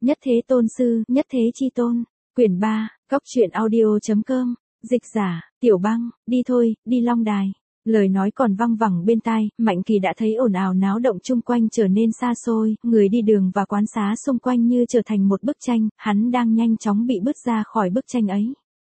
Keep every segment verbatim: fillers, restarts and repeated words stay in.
Nhất thế tôn sư, nhất thế chi tôn. Quyển ba, Cốc truyện audio.com. Dịch giả, Tiểu Băng, đi thôi, đi Long Đài. Lời nói còn văng vẳng bên tai, Mạnh Kỳ đã thấy ồn ào náo động chung quanh trở nên xa xôi, người đi đường và quán xá xung quanh như trở thành một bức tranh, hắn đang nhanh chóng bị bứt ra khỏi bức tranh ấy.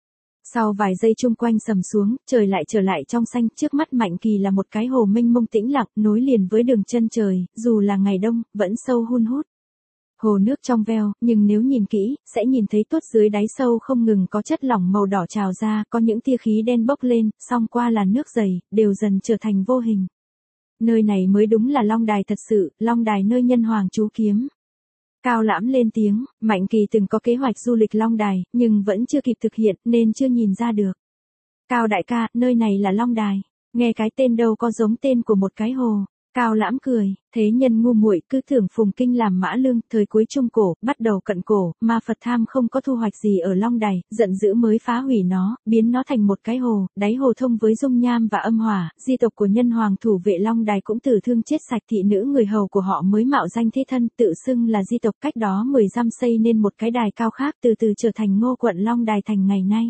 Sau vài giây chung quanh sầm xuống, trời lại trở lại trong xanh, trước mắt Mạnh Kỳ là một cái hồ mênh mông tĩnh lặng, nối liền với đường chân trời, dù là ngày đông, vẫn sâu hun hút. Hồ nước trong veo, nhưng nếu nhìn kỹ, sẽ nhìn thấy tuốt dưới đáy sâu không ngừng có chất lỏng màu đỏ trào ra, có những tia khí đen bốc lên, song qua làn nước dày, đều dần trở thành vô hình. Nơi này mới đúng là Long Đài thật sự, Long Đài nơi nhân hoàng trú kiếm. Cao Lãm lên tiếng, Mạnh Kỳ từng có kế hoạch du lịch Long Đài, nhưng vẫn chưa kịp thực hiện nên chưa nhìn ra được. Cao đại ca, nơi này là Long Đài, nghe cái tên đâu có giống tên của một cái hồ. Cao Lãm cười, thế nhân ngu muội cứ tưởng Phùng Kinh làm mã lương, thời cuối trung cổ, bắt đầu cận cổ, mà Phật tham không có thu hoạch gì ở Long Đài, giận dữ mới phá hủy nó, biến nó thành một cái hồ, đáy hồ thông với dung nham và âm hỏa, di tộc của nhân hoàng thủ vệ Long Đài cũng tử thương chết sạch, thị nữ người hầu của họ mới mạo danh thế thân, tự xưng là di tộc, cách đó mười dặm xây nên một cái đài cao khác, từ từ trở thành Ngô quận Long Đài thành ngày nay.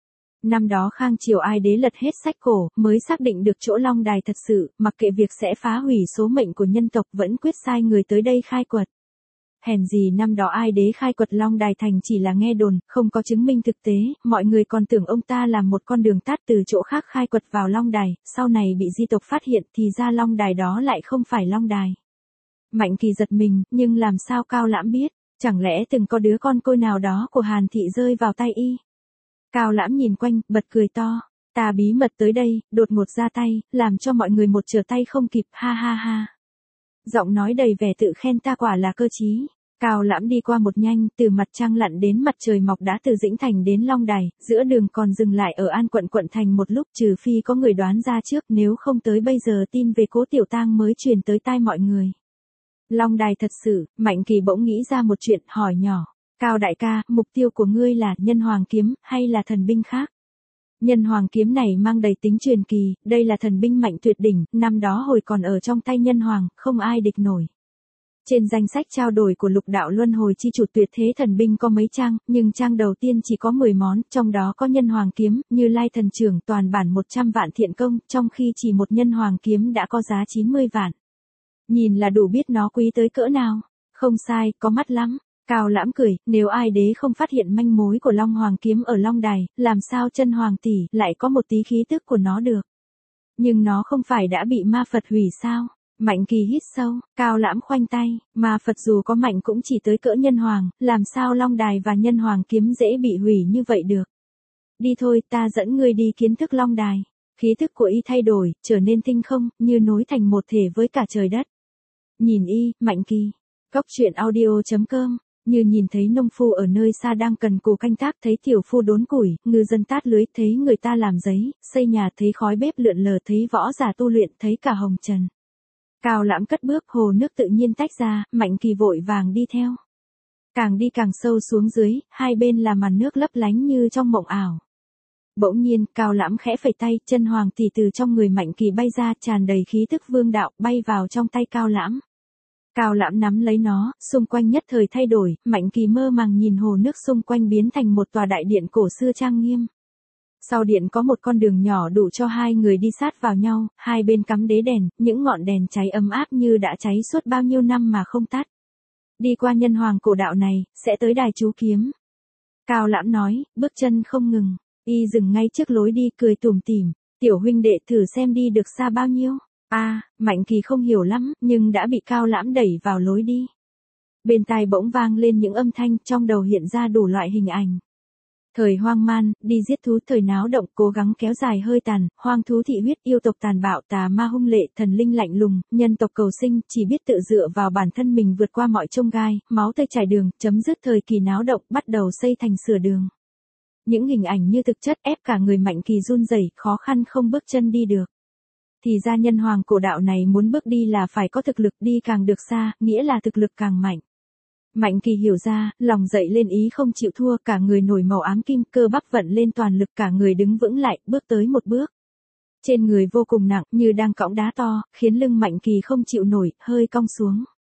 Năm đó Khang Triều Ai Đế lật hết sách cổ, mới xác định được chỗ Long Đài thật sự, mặc kệ việc sẽ phá hủy số mệnh của nhân tộc vẫn quyết sai người tới đây khai quật. Hèn gì năm đó Ai Đế khai quật Long Đài thành chỉ là nghe đồn, không có chứng minh thực tế, mọi người còn tưởng ông ta làm một con đường tắt từ chỗ khác khai quật vào Long Đài, sau này bị di tộc phát hiện thì ra Long Đài đó lại không phải Long Đài. Mạnh Kỳ giật mình, nhưng làm sao Cao Lãm biết, chẳng lẽ từng có đứa con côi nào đó của Hàn Thị rơi vào tay y? Cao Lãm nhìn quanh, bật cười to, ta bí mật tới đây, đột ngột ra tay, làm cho mọi người một trở tay không kịp, ha ha ha. Giọng nói đầy vẻ tự khen ta quả là cơ trí. Cao Lãm đi qua một nhanh, từ mặt trăng lặn đến mặt trời mọc đã từ Dĩnh Thành đến Long Đài, giữa đường còn dừng lại ở An quận quận thành một lúc, trừ phi có người đoán ra trước, nếu không tới bây giờ tin về Cố Tiểu Tang mới truyền tới tai mọi người. Long Đài thật sự, Mạnh Kỳ bỗng nghĩ ra một chuyện, hỏi nhỏ. Cao đại ca, mục tiêu của ngươi là nhân hoàng kiếm, hay là thần binh khác? Nhân hoàng kiếm này mang đầy tính truyền kỳ, đây là thần binh mạnh tuyệt đỉnh, năm đó hồi còn ở trong tay nhân hoàng, không ai địch nổi. Trên danh sách trao đổi của lục đạo luân hồi chi chủ tuyệt thế thần binh có mấy trang, nhưng trang đầu tiên chỉ có mười món, trong đó có nhân hoàng kiếm, Như Lai thần trưởng toàn bản một trăm vạn thiện công, trong khi chỉ một nhân hoàng kiếm đã có giá chín mươi vạn. Nhìn là đủ biết nó quý tới cỡ nào. Không sai, có mắt lắm. Cao Lãm cười, nếu Ai Đế không phát hiện manh mối của Long Hoàng kiếm ở Long Đài, làm sao chân hoàng tỷ lại có một tí khí tức của nó được? Nhưng nó không phải đã bị ma Phật hủy sao? Mạnh Kỳ hít sâu, Cao Lãm khoanh tay, ma Phật dù có mạnh cũng chỉ tới cỡ nhân hoàng, làm sao Long Đài và nhân hoàng kiếm dễ bị hủy như vậy được? Đi thôi, ta dẫn ngươi đi kiến thức Long Đài. Khí thức của y thay đổi, trở nên tinh không, như nối thành một thể với cả trời đất. Nhìn y, Mạnh Kỳ. Cốc truyện audio.com. Như nhìn thấy nông phu ở nơi xa đang cần cù canh tác, thấy tiểu phu đốn củi, ngư dân tát lưới, thấy người ta làm giấy, xây nhà, thấy khói bếp lượn lờ, thấy võ giả tu luyện, thấy cả hồng trần. Cao Lãm cất bước, hồ nước tự nhiên tách ra, Mạnh Kỳ vội vàng đi theo. Càng đi càng sâu xuống dưới, hai bên là màn nước lấp lánh như trong mộng ảo. Bỗng nhiên, Cao Lãm khẽ phẩy tay, chân hoàng tỷ từ trong người Mạnh Kỳ bay ra, tràn đầy khí tức vương đạo, bay vào trong tay Cao Lãm. Cao Lãm nắm lấy nó, xung quanh nhất thời thay đổi, Mạnh Kỳ mơ màng nhìn hồ nước xung quanh biến thành một tòa đại điện cổ xưa trang nghiêm. Sau điện có một con đường nhỏ đủ cho hai người đi sát vào nhau, hai bên cắm đế đèn, những ngọn đèn cháy ấm áp như đã cháy suốt bao nhiêu năm mà không tắt. Đi qua nhân hoàng cổ đạo này, sẽ tới đài chú kiếm. Cao Lãm nói, bước chân không ngừng, y dừng ngay trước lối đi cười tủm tỉm, tiểu huynh đệ thử xem đi được xa bao nhiêu. A, à, Mạnh Kỳ không hiểu lắm, nhưng đã bị Cao Lãm đẩy vào lối đi. Bên tai bỗng vang lên những âm thanh, trong đầu hiện ra đủ loại hình ảnh. Thời hoang man, đi giết thú, thời náo động, cố gắng kéo dài hơi tàn, hoang thú thị huyết, yêu tộc tàn bạo, tà ma hung lệ, thần linh lạnh lùng, nhân tộc cầu sinh, chỉ biết tự dựa vào bản thân mình vượt qua mọi chông gai, máu tươi trải đường, chấm dứt thời kỳ náo động, bắt đầu xây thành sửa đường. Những hình ảnh như thực chất ép cả người Mạnh Kỳ run rẩy, khó khăn không bước chân đi được. Thì ra nhân hoàng cổ đạo này muốn bước đi là phải có thực lực, đi càng được xa, nghĩa là thực lực càng mạnh. Mạnh Kỳ hiểu ra, lòng dậy lên ý không chịu thua, cả người nổi màu ám kim, cơ bắp vận lên toàn lực, cả người đứng vững lại, bước tới một bước. Trên người vô cùng nặng, như đang cõng đá to, khiến lưng Mạnh Kỳ không chịu nổi, hơi cong xuống.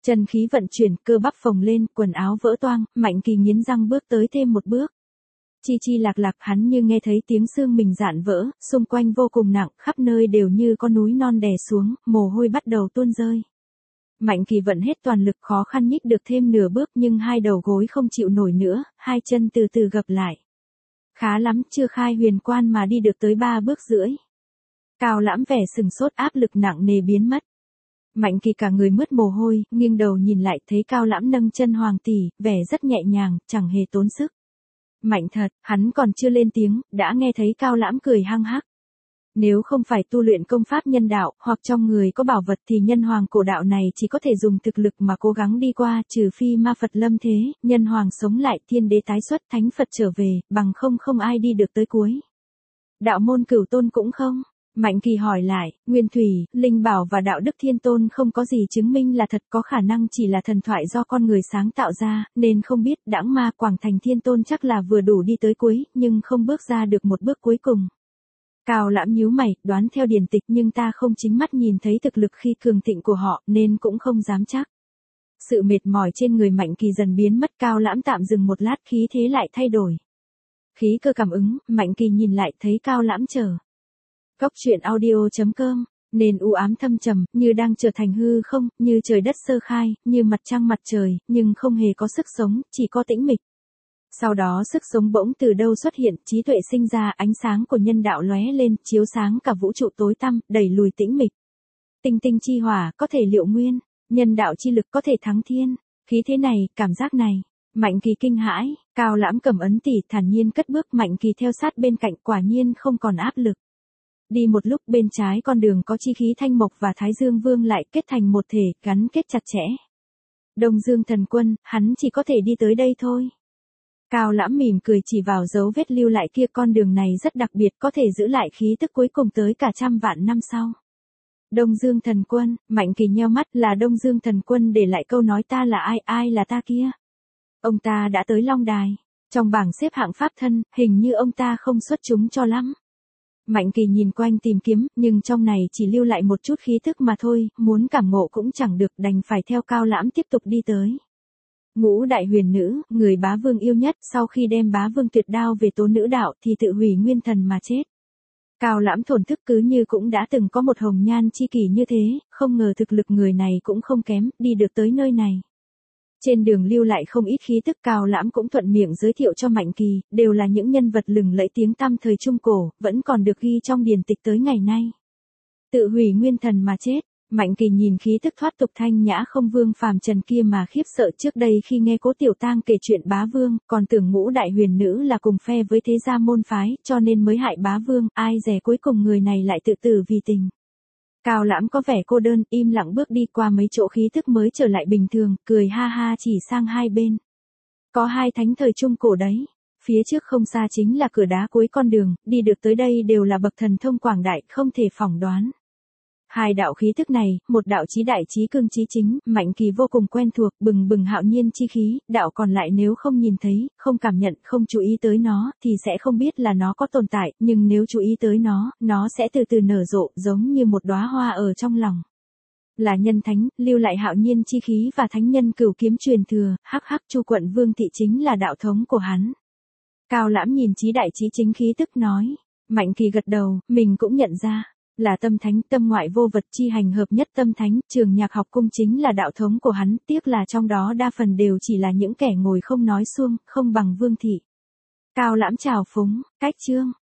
Chân khí vận chuyển, cơ bắp phồng lên, quần áo vỡ toang, Mạnh Kỳ nghiến răng bước tới thêm một bước. Chi chi lạc lạc, hắn như nghe thấy tiếng xương mình dạn vỡ, xung quanh vô cùng nặng, khắp nơi đều như con núi non đè xuống, mồ hôi bắt đầu tuôn rơi. Mạnh Kỳ vận hết toàn lực, khó khăn nhích được thêm nửa bước, nhưng hai đầu gối không chịu nổi nữa, hai chân từ từ gập lại. Khá lắm, chưa khai huyền quan mà đi được tới ba bước rưỡi. Cao Lãm vẻ sừng sốt, áp lực nặng nề biến mất. Mạnh Kỳ cả người mướt mồ hôi, nghiêng đầu nhìn lại thấy Cao Lãm nâng chân hoàng tỷ, vẻ rất nhẹ nhàng, chẳng hề tốn sức. Mạnh thật, hắn còn chưa lên tiếng, đã nghe thấy Cao Lãm cười hăng hắc. Nếu không phải tu luyện công pháp nhân đạo, hoặc trong người có bảo vật thì nhân hoàng cổ đạo này chỉ có thể dùng thực lực mà cố gắng đi qua, trừ phi ma Phật lâm thế, nhân hoàng sống lại, thiên đế tái xuất, thánh Phật trở về, bằng không không ai đi được tới cuối. Đạo môn Cửu Tôn cũng không? Mạnh Kỳ hỏi lại, Nguyên Thủy, Linh Bảo và Đạo Đức Thiên Tôn không có gì chứng minh là thật, có khả năng chỉ là thần thoại do con người sáng tạo ra, nên không biết. Đãng Ma Quảng Thành Thiên Tôn chắc là vừa đủ đi tới cuối, nhưng không bước ra được một bước cuối cùng. Cao Lãm nhíu mày, đoán theo điển tịch, nhưng ta không chính mắt nhìn thấy thực lực khi cường thịnh của họ, nên cũng không dám chắc. Sự mệt mỏi trên người Mạnh Kỳ dần biến mất, Cao Lãm tạm dừng một lát, khí thế lại thay đổi. Khí cơ cảm ứng, Mạnh Kỳ nhìn lại thấy Cao Lãm chờ. Góc truyện audio chấm com, nền u ám thâm trầm, như đang trở thành hư không, như trời đất sơ khai, như mặt trăng mặt trời, nhưng không hề có sức sống, chỉ có tĩnh mịch. Sau đó sức sống bỗng từ đâu xuất hiện, trí tuệ sinh ra, ánh sáng của nhân đạo lóe lên, chiếu sáng cả vũ trụ tối tăm, đẩy lùi tĩnh mịch. Tinh tinh chi hỏa, có thể liệu nguyên, nhân đạo chi lực có thể thắng thiên. Khí thế này, cảm giác này, Mạnh Kỳ kinh hãi, Cao Lãm cầm ấn tỷ, thản nhiên cất bước, Mạnh Kỳ theo sát bên cạnh, quả nhiên không còn áp lực. Đi một lúc, bên trái con đường có chi khí Thanh Mộc và Thái Dương Vương lại kết thành một thể, gắn kết chặt chẽ. Đông Dương Thần Quân, hắn chỉ có thể đi tới đây thôi. Cao Lãm mỉm cười chỉ vào dấu vết lưu lại kia, con đường này rất đặc biệt, có thể giữ lại khí tức cuối cùng tới cả trăm vạn năm sau. Đông Dương Thần Quân, Mạnh Kỳ nheo mắt, là Đông Dương Thần Quân để lại câu nói ta là ai, ai là ta kia. Ông ta đã tới Long Đài, trong bảng xếp hạng pháp thân, hình như ông ta không xuất chúng cho lắm. Mạnh Kỳ nhìn quanh tìm kiếm, nhưng trong này chỉ lưu lại một chút khí thức mà thôi, muốn cảm ngộ cũng chẳng được, đành phải theo Cao Lãm tiếp tục đi tới. Ngũ đại huyền nữ, người bá vương yêu nhất, sau khi đem bá vương tuyệt đao về tố nữ đạo thì tự hủy nguyên thần mà chết. Cao Lãm thổn thức, cứ như cũng đã từng có một hồng nhan chi kỷ như thế, không ngờ thực lực người này cũng không kém, đi được tới nơi này. Trên đường lưu lại không ít khí tức, Cao Lãm cũng thuận miệng giới thiệu cho Mạnh Kỳ, đều là những nhân vật lừng lẫy tiếng tăm thời Trung Cổ, vẫn còn được ghi trong điển tịch tới ngày nay. Tự hủy nguyên thần mà chết. Mạnh Kỳ nhìn khí tức thoát tục thanh nhã không Vương phàm trần kia mà khiếp sợ, trước đây khi nghe Cố Tiểu Tang kể chuyện bá vương, còn tưởng ngũ đại huyền nữ là cùng phe với thế gia môn phái, cho nên mới hại bá vương, ai dè cuối cùng người này lại tự tử vì tình. Cao Lãm có vẻ cô đơn, im lặng bước đi qua mấy chỗ khí tức mới trở lại bình thường, cười ha ha chỉ sang hai bên. Có hai thánh thời Trung Cổ đấy. Phía trước không xa chính là cửa đá cuối con đường, đi được tới đây đều là bậc thần thông quảng đại, không thể phỏng đoán. Hai đạo khí thức này, một đạo chí đại chí cương chí chính, Mạnh Kỳ vô cùng quen thuộc, bừng bừng hạo nhiên chi khí, đạo còn lại nếu không nhìn thấy, không cảm nhận, không chú ý tới nó, thì sẽ không biết là nó có tồn tại, nhưng nếu chú ý tới nó, nó sẽ từ từ nở rộ, giống như một đóa hoa ở trong lòng. Là nhân thánh, lưu lại hạo nhiên chi khí và thánh nhân cửu kiếm truyền thừa, hắc hắc Chu quận Vương thị chính là đạo thống của hắn. Cao Lãm nhìn chí đại chí chính khí tức nói, Mạnh Kỳ gật đầu, mình cũng nhận ra. Là tâm thánh, tâm ngoại vô vật chi hành hợp nhất tâm thánh, Trường Nhạc học cung chính là đạo thống của hắn, tiếc là trong đó đa phần đều chỉ là những kẻ ngồi không nói suông, không bằng Vương thị. Cao Lãm chào phúng, cách chương.